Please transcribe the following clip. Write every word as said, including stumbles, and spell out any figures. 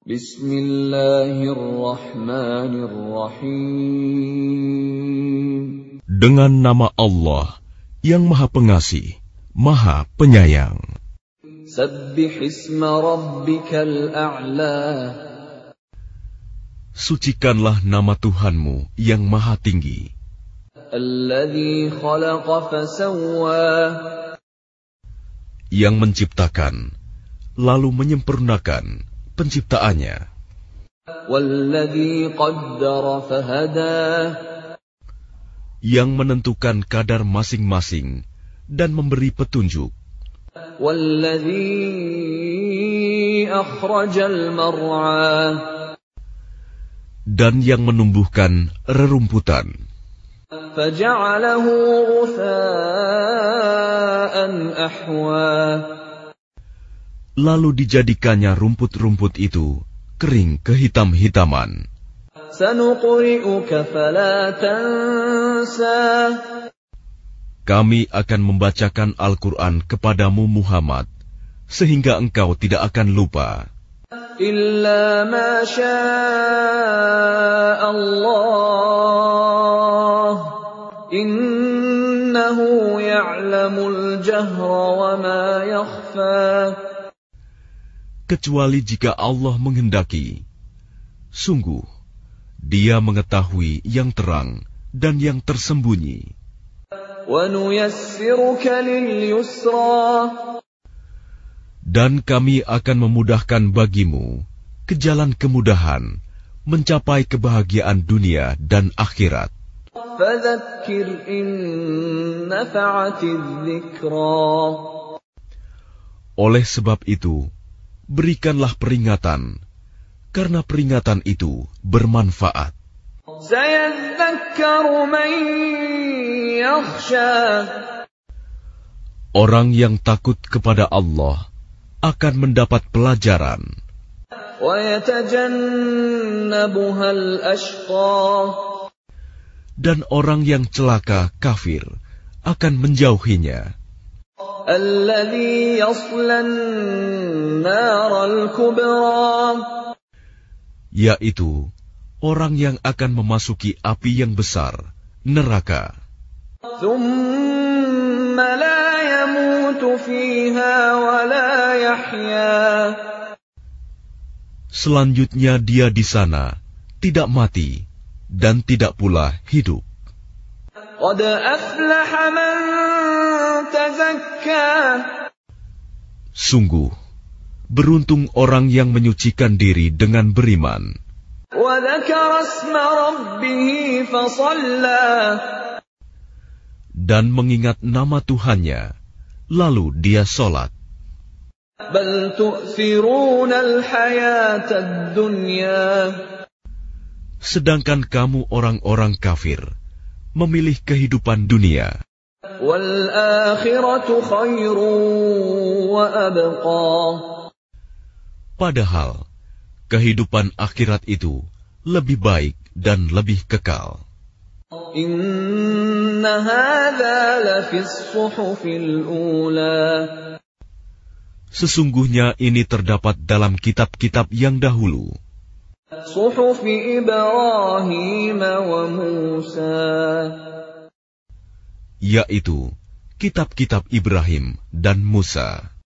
Bismillahirrahmanirrahim. Dengan nama Allah yang Maha Pengasih, Maha Penyayang. Sabbih isma rabbikal a'la. Sucikanlah nama Tuhanmu yang Maha Tinggi. Alladzi khalaqa fasawwa. Yang menciptakan, lalu menyempurnakan penciptaannya. Walladzi qaddara fahada. Yang menentukan kadar masing-masing dan memberi petunjuk. Walladzi akhrajal mar'a. Dan yang menumbuhkan rerumputan. Faja'alahu ghutha'an ahwa. Lalu dijadikannya rumput-rumput itu kering kehitam-hitaman. Sanuqri'uka fala tansa. Kami akan membacakan Al-Quran kepadamu Muhammad, sehingga engkau tidak akan lupa. Illa ma syaa Allah. Innahu ya'lamul jahra wa ma yakhfa. Kecuali jika Allah menghendaki. Sungguh, Dia mengetahui yang terang dan yang tersembunyi. وَنُيَسِّرُكَ لِلْيُسْرَى. Dan kami akan memudahkan bagimu ke jalan kemudahan mencapai kebahagiaan dunia dan akhirat. فَذَكِّرْ إِن نَّفَعَتِ الذِّكْرَى. Oleh sebab itu, berikanlah peringatan, karena peringatan itu bermanfaat. سَيَذَّكَّرُ مَن يَخْشَىٰ. Orang yang takut kepada Allah akan mendapat pelajaran. وَيَتَجَنَّبُهَا الْأَشْقَى. Dan orang yang celaka kafir akan menjauhinya. الَّذِي يَصْلَى النَّارَ الْكُبْرَى. Yaitu orang yang akan memasuki api yang besar, neraka. ثُمَّ لَا يَمُوتُ فِيهَا وَلَا يَحْيَىٰ. Selanjutnya dia di sana tidak mati dan tidak pula hidup. قَدْ أَفْلَحَ مَن تَزَكَّىٰ. Sungguh, beruntung orang yang menyucikan diri dengan beriman. وَذَكَرَ اسْمَ رَبِّهِ فَصَلَّىٰ. Dan mengingat nama Tuhannya, lalu dia sholat. بَلْ تُؤْثِرُونَ الْحَيَاةَ الدُّنْيَا. Sedangkan kamu orang-orang kafir memilih kehidupan dunia. وَالْآخِرَةُ خَيْرٌ وَأَبْقَىٰ. Padahal kehidupan akhirat itu lebih baik dan lebih kekal. إِنَّ هَٰذَا لَفِي الصُّحُفِ الْأُولَىٰ. Sesungguhnya ini terdapat dalam kitab-kitab yang dahulu. صُحُفِ إِبْرَاهِيمَ وَمُوسَىٰ. Yaitu kitab-kitab Ibrahim dan Musa.